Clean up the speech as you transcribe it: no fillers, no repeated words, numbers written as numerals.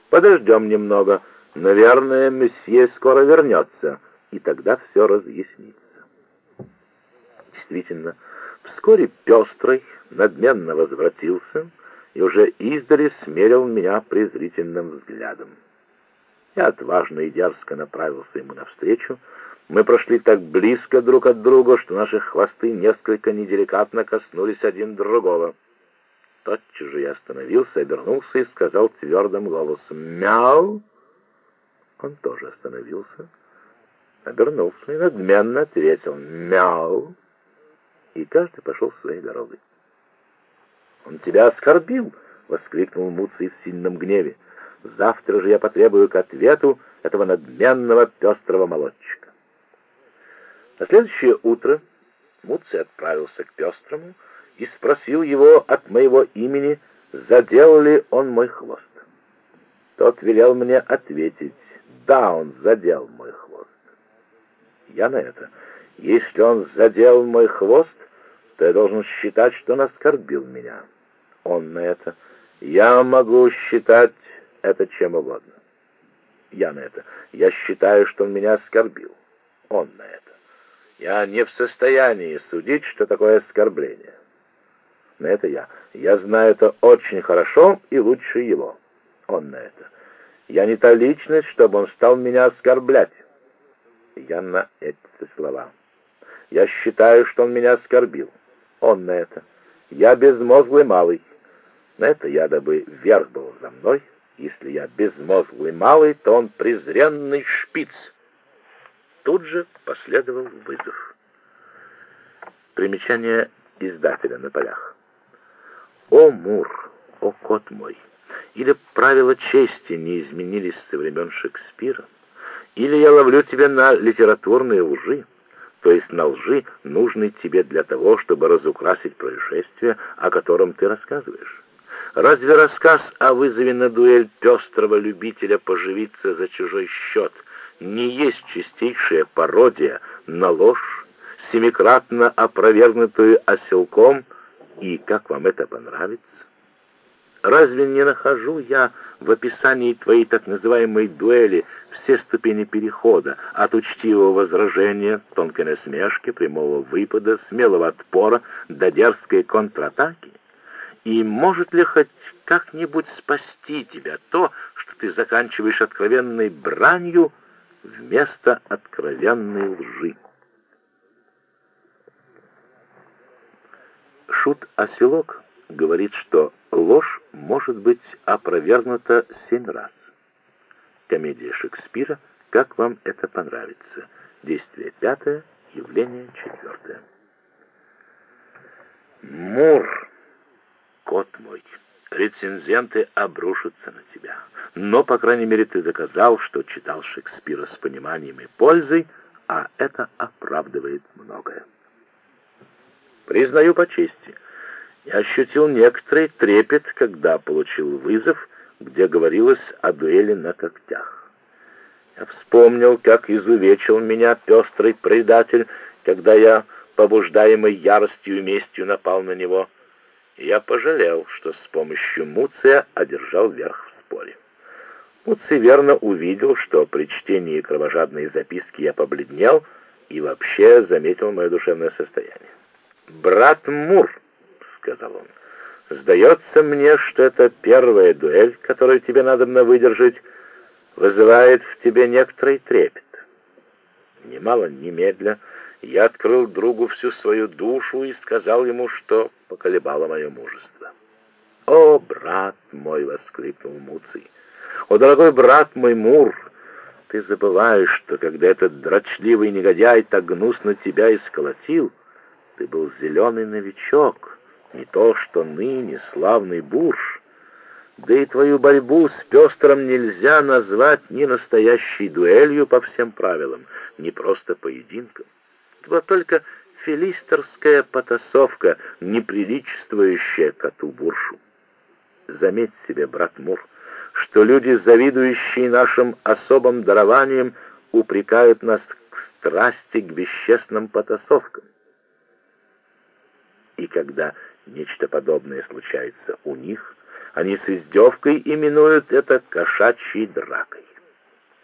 Подождем немного. Наверное, месье скоро вернется, и тогда все разъяснится. Действительно, вскоре Пестрый надменно возвратился и уже издали смерил меня презрительным взглядом. Я отважно и дерзко направился ему навстречу. Мы прошли так близко друг от друга, что наши хвосты несколько неделикатно коснулись один другого. Тотчас же я остановился, обернулся и сказал твердым голосом: «Мяу!» Он тоже остановился, обернулся и надменно ответил: «Мяу!» И каждый пошел своей дорогой. «Он тебя оскорбил!» — воскликнул Муций в сильном гневе. «Завтра же я потребую к ответу этого надменного пестрого молодчика». На следующее утро Муций отправился к Пестрому и спросил его от моего имени, задел ли он мой хвост. Тот велел мне ответить: «Да, он задел мой хвост». Я на это: «Если он задел мой хвост, то я должен считать, что он оскорбил меня». Он на это: «Я могу считать это чем угодно». Я на это: «Я считаю, что он меня оскорбил». Он на это: «Я не в состоянии судить, что такое оскорбление». На это я знаю это очень хорошо и лучше его. Он на это: «Я не та личность, чтобы он стал меня оскорблять». Я на эти слова: «Я считаю, что он меня оскорбил». Он на это: «Я безмозглый малый». На это я, дабы верх был за мной: «Если я безмозглый малый, то он презренный шпиц». Тут же последовал вызов. Примечание издателя на полях. «О, Мур, о, кот мой, или правила чести не изменились со времен Шекспира, или я ловлю тебя на литературные лжи, то есть на лжи, нужной тебе для того, чтобы разукрасить происшествие, о котором ты рассказываешь. Разве рассказ о вызове на дуэль пестрого любителя поживиться за чужой счет не есть чистейшая пародия на ложь, семикратно опровергнутую оселком, и как вам это понравится? Разве не нахожу я в описании твоей так называемой дуэли все ступени перехода от учтивого возражения, тонкой насмешки, прямого выпада, смелого отпора до дерзкой контратаки? И может ли хоть как-нибудь спасти тебя то, что ты заканчиваешь откровенной бранью вместо откровенной лжи? Шут-оселок говорит, что ложь может быть опровергнута 7 раз. Комедия Шекспира «Как вам это понравится». Действие 5, явление 4. Мур, кот мой, рецензенты обрушатся на тебя. Но, по крайней мере, ты доказал, что читал Шекспира с пониманием и пользой, а это оправдывает многое. Признаю по чести, я ощутил некоторый трепет, когда получил вызов, где говорилось о дуэли на когтях. Я вспомнил, как изувечил меня пестрый предатель, когда я, побуждаемый яростью и местью, напал на него. И я пожалел, что с помощью Муция одержал верх в споре. Муций верно увидел, что при чтении кровожадной записки я побледнел и вообще заметил мое душевное состояние. «Брат Мур», — сказал он, — «сдается мне, что это первая дуэль, которую тебе надобно выдержать, вызывает в тебе некоторый трепет». Немало немедля я открыл другу всю свою душу и сказал ему, что поколебало мое мужество. «О, брат мой!» — воскликнул Муций. «О, дорогой брат мой Мур! Ты забываешь, что когда этот дрочливый негодяй так гнусно тебя исколотил, ты был зеленый новичок, не то что ныне славный бурж. Да и твою борьбу с Пестрым нельзя назвать ни настоящей дуэлью по всем правилам, ни просто поединком. Это была только филистерская потасовка, неприличествующая коту-буршу. Заметь себе, брат Мур, что люди, завидующие нашим особым дарованием, упрекают нас к страсти к бесчестным потасовкам. И когда нечто подобное случается у них, Они с издевкой именуют это кошачьей дракой.